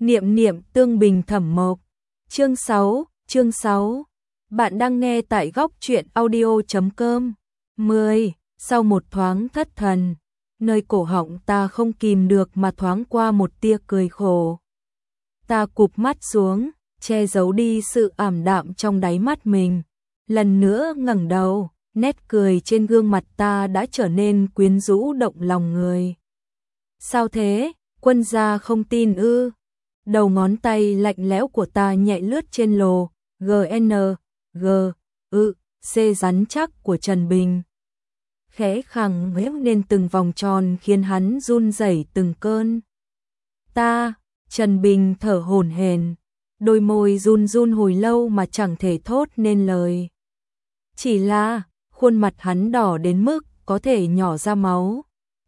Niệm niệm tương bình thẩm mộc. Chương 6. Bạn đang nghe tại góc truyện audio.com. 10. Sau một thoáng thất thần, nơi cổ họng ta không kìm được mà thoáng qua một tia cười khổ. Ta cụp mắt xuống, che giấu đi sự ảm đạm trong đáy mắt mình. Lần nữa ngẩng đầu, nét cười trên gương mặt ta đã trở nên quyến rũ động lòng người. Sao thế, Quân gia không tin ư? Đầu ngón tay lạnh lẽo của ta nhẹ lướt trên lồ C rắn chắc của Trần Bình. Khẽ khàng méo lên từng vòng tròn khiến hắn run rẩy từng cơn. Trần Bình thở hổn hển, đôi môi run run hồi lâu mà chẳng thể thốt nên lời. Chỉ là, khuôn mặt hắn đỏ đến mức có thể nhỏ ra máu.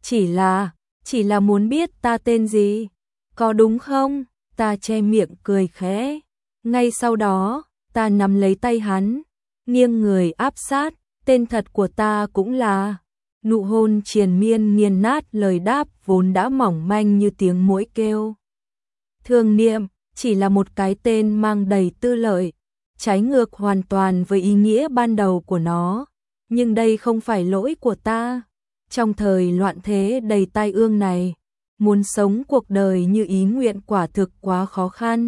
Chỉ là muốn biết ta tên gì, có đúng không? Ta che miệng cười khẽ. Ngay sau đó, ta nắm lấy tay hắn, nghiêng người áp sát, tên thật của ta cũng là. Nụ hôn triền miên nghiền nát lời đáp vốn đã mỏng manh như tiếng muỗi kêu. Thường Niệm chỉ là một cái tên mang đầy tư lợi, trái ngược hoàn toàn với ý nghĩa ban đầu của nó. Nhưng đây không phải lỗi của ta. Trong thời loạn thế đầy tai ương này, muốn sống cuộc đời như ý nguyện quả thực quá khó khăn.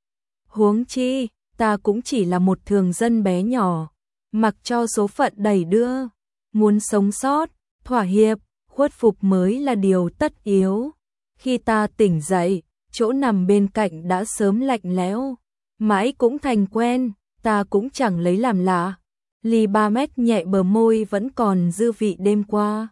Huống chi, ta cũng chỉ là một thường dân bé nhỏ, mặc cho số phận đẩy đưa. Muốn sống sót, thỏa hiệp, khuất phục mới là điều tất yếu. Khi ta tỉnh dậy, chỗ nằm bên cạnh đã sớm lạnh lẽo, mãi cũng thành quen, ta cũng chẳng lấy làm lạ. Ly 3 mét nhẹ bờ môi vẫn còn dư vị đêm qua.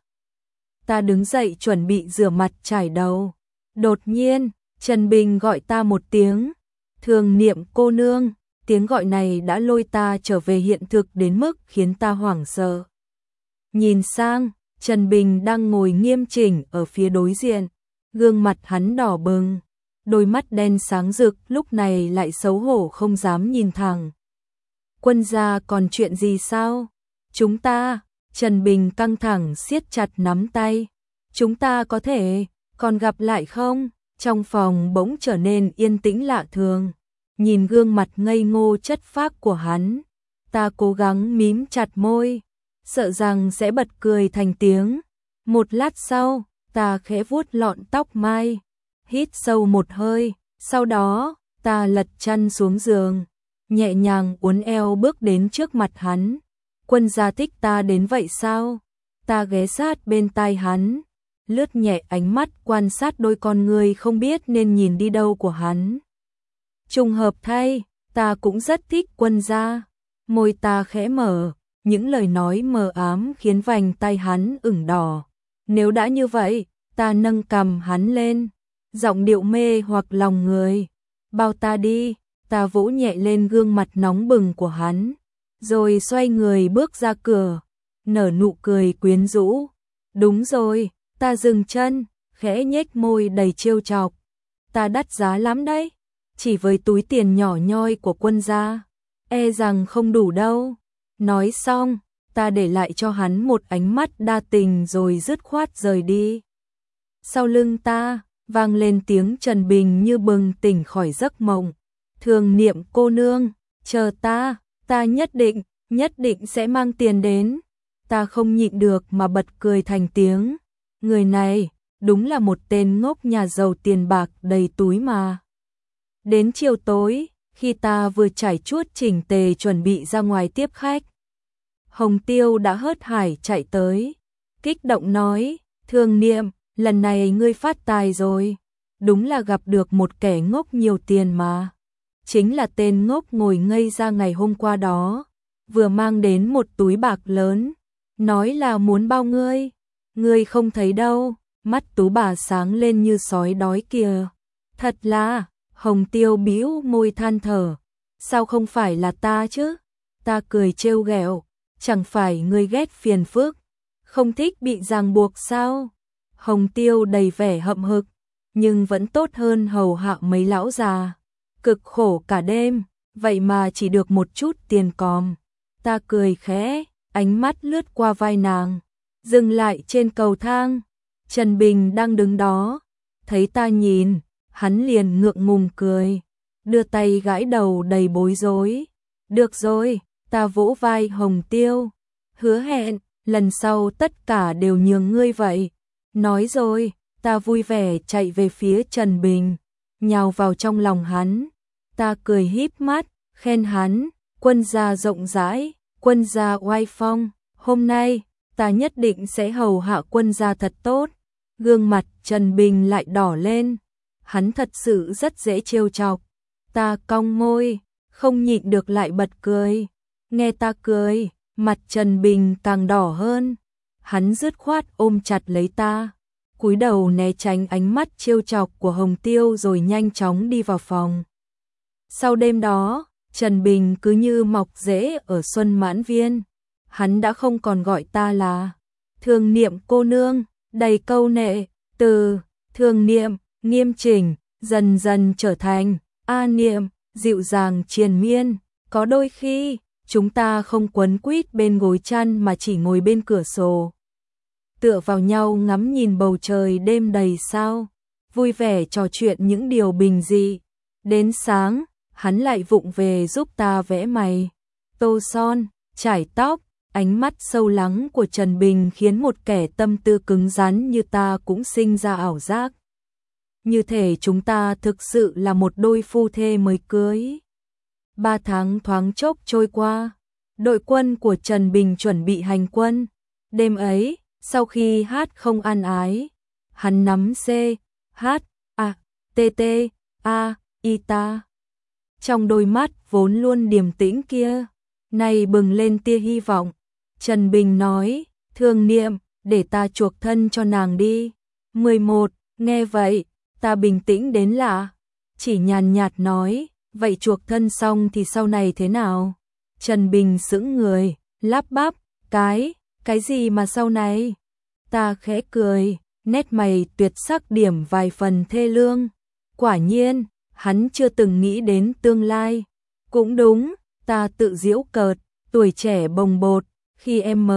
Ta đứng dậy chuẩn bị rửa mặt chải đầu. Đột nhiên, Trần Bình gọi ta một tiếng. Thường Niệm cô nương. Tiếng gọi này đã lôi ta trở về hiện thực đến mức khiến ta hoảng sợ. Nhìn sang, Trần Bình đang ngồi nghiêm chỉnh ở phía đối diện. Gương mặt hắn đỏ bừng, đôi mắt đen sáng rực lúc này lại xấu hổ không dám nhìn thẳng. Quân gia còn chuyện gì sao? Chúng ta, Trần Bình căng thẳng siết chặt nắm tay. Chúng ta có thể còn gặp lại không? Trong phòng bỗng trở nên yên tĩnh lạ thường. Nhìn gương mặt ngây ngô chất phác của hắn, ta cố gắng mím chặt môi, sợ rằng sẽ bật cười thành tiếng. Một lát sau, ta khẽ vuốt lọn tóc mai, hít sâu một hơi, sau đó, ta lật chăn xuống giường, nhẹ nhàng uốn eo bước đến trước mặt hắn. Quân gia thích ta đến vậy sao? Ta ghé sát bên tai hắn, lướt nhẹ ánh mắt quan sát đôi con người không biết nên nhìn đi đâu của hắn. Trùng hợp thay, ta cũng rất thích Quân gia. Môi ta khẽ mở, những lời nói mờ ám khiến vành tay hắn ửng đỏ. Nếu đã như vậy, ta nâng cằm hắn lên, giọng điệu mê hoặc lòng người. Bao ta đi, ta vỗ nhẹ lên gương mặt nóng bừng của hắn, rồi xoay người bước ra cửa, nở nụ cười quyến rũ. Đúng rồi, ta dừng chân, khẽ nhếch môi đầy trêu chọc. Ta đắt giá lắm đấy, chỉ với túi tiền nhỏ nhoi của Quân gia, e rằng không đủ đâu. Nói xong, ta để lại cho hắn một ánh mắt đa tình rồi dứt khoát rời đi. Sau lưng ta, vang lên tiếng Trần Bình như bừng tỉnh khỏi giấc mộng. Thường Niệm cô nương, chờ ta nhất định sẽ mang tiền đến. Ta không nhịn được mà bật cười thành tiếng. Người này, đúng là một tên ngốc nhà giàu tiền bạc đầy túi mà. Đến chiều tối, khi ta vừa trải chuốt chỉnh tề chuẩn bị ra ngoài tiếp khách, Hồng Tiêu đã hớt hải chạy tới, kích động nói, Thường Niệm, lần này ngươi phát tài rồi, đúng là gặp được một kẻ ngốc nhiều tiền mà. Chính là tên ngốc ngồi ngây ra ngày hôm qua đó, vừa mang đến một túi bạc lớn, nói là muốn bao ngươi. Ngươi không thấy đâu, mắt Tú bà sáng lên như sói đói kìa. Thật là, Hồng Tiêu bĩu môi than thở, sao không phải là ta chứ? Ta cười trêu ghẹo, chẳng phải ngươi ghét phiền phức, không thích bị ràng buộc sao? Hồng Tiêu đầy vẻ hậm hực, nhưng vẫn tốt hơn hầu hạ mấy lão già, cực khổ cả đêm, vậy mà chỉ được một chút tiền còm. Ta cười khẽ, ánh mắt lướt qua vai nàng, dừng lại trên cầu thang. Trần Bình đang đứng đó, thấy ta nhìn, Hắn liền ngượng ngùng cười, đưa tay gãi đầu đầy bối rối. Được rồi, ta vỗ vai Hồng Tiêu, hứa hẹn, lần sau tất cả đều nhường ngươi vậy. Nói rồi, ta vui vẻ chạy về phía Trần Bình, nhào vào trong lòng hắn. Ta cười híp mắt, khen hắn, quân gia rộng rãi, quân gia oai phong, hôm nay, ta nhất định sẽ hầu hạ quân gia thật tốt. Gương mặt Trần Bình lại đỏ lên, hắn thật sự rất dễ trêu chọc. Ta cong môi, không nhịn được lại bật cười. Nghe ta cười, mặt Trần Bình càng đỏ hơn. Hắn dứt khoát ôm chặt lấy ta, cúi đầu né tránh ánh mắt trêu chọc của Hồng Tiêu rồi nhanh chóng đi vào phòng. Sau đêm đó, Trần Bình cứ như mọc rễ ở Xuân Mãn Viên. Hắn đã không còn gọi ta là Thường Niệm cô nương, đầy câu nệ, từ Thường Niệm, nghiêm chỉnh, dần dần trở thành A Niệm, dịu dàng triền miên. Có đôi khi, chúng ta không quấn quýt bên gối chăn mà chỉ ngồi bên cửa sổ, tựa vào nhau ngắm nhìn bầu trời đêm đầy sao, vui vẻ trò chuyện những điều bình dị. Đến sáng, hắn lại vụng về giúp ta vẽ mày, tô son, chải tóc. Ánh mắt sâu lắng của Trần Bình khiến một kẻ tâm tư cứng rắn như ta cũng sinh ra ảo giác. Như thể chúng ta thực sự là một đôi phu thê mới cưới. 3 tháng thoáng chốc trôi qua, đội quân của Trần Bình chuẩn bị hành quân. Đêm ấy, sau khi hát không ăn ái, hắn nắm C, H, A, T, T, A, I ta. Trong đôi mắt vốn luôn điềm tĩnh kia, nay bừng lên tia hy vọng. Trần Bình nói, Thường Niệm, để ta chuộc thân cho nàng đi. 11, nghe vậy, ta bình tĩnh đến lạ, chỉ nhàn nhạt nói, vậy chuộc thân xong thì sau này thế nào? Trần Bình sững người, lắp bắp, cái gì mà sau này? Ta khẽ cười, nét mày tuyệt sắc điểm vài phần thê lương. Quả nhiên, hắn chưa từng nghĩ đến tương lai. Cũng đúng, ta tự giễu cợt, tuổi trẻ bồng bột, khi em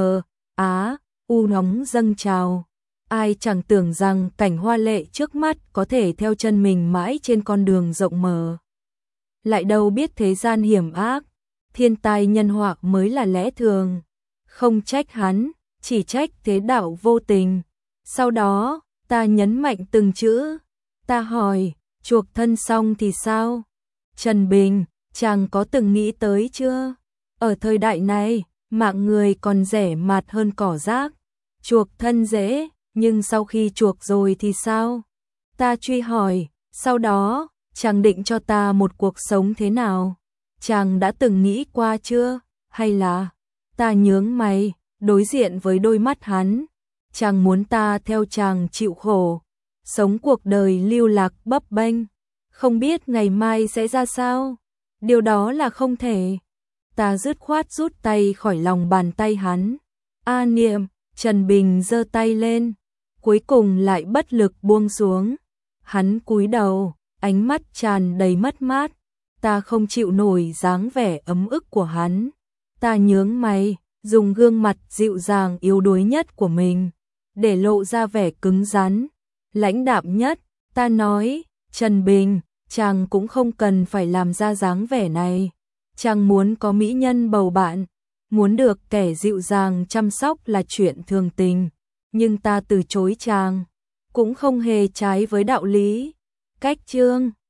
u nóng dâng trào. Ai chẳng tưởng rằng cảnh hoa lệ trước mắt có thể theo chân mình mãi trên con đường rộng mở. Lại đâu biết thế gian hiểm ác, thiên tai nhân họa mới là lẽ thường. Không trách hắn, chỉ trách thế đạo vô tình. Sau đó, ta nhấn mạnh từng chữ. Ta hỏi, chuộc thân xong thì sao? Trần Bình, chàng có từng nghĩ tới chưa? Ở thời đại này, mạng người còn rẻ mạt hơn cỏ rác. Chuộc thân dễ, nhưng sau khi chuộc rồi thì sao? Ta truy hỏi, sau đó, chàng định cho ta một cuộc sống thế nào? Chàng đã từng nghĩ qua chưa? Hay là... Ta nhướng mày, đối diện với đôi mắt hắn. Chàng muốn ta theo chàng chịu khổ, sống cuộc đời lưu lạc bấp bênh, không biết ngày mai sẽ ra sao? Điều đó là không thể. Ta dứt khoát rút tay khỏi lòng bàn tay hắn. A Niệm, Trần Bình giơ tay lên, cuối cùng lại bất lực buông xuống. Hắn cúi đầu, ánh mắt tràn đầy mất mát. Ta không chịu nổi dáng vẻ ấm ức của hắn. Ta nhướng mày, dùng gương mặt dịu dàng yếu đuối nhất của mình, để lộ ra vẻ cứng rắn, lãnh đạm nhất. Ta nói, Trần Bình, chàng cũng không cần phải làm ra dáng vẻ này. Chàng muốn có mỹ nhân bầu bạn, muốn được kẻ dịu dàng chăm sóc là chuyện thường tình. Nhưng ta từ chối chàng, cũng không hề trái với đạo lý. Cách chương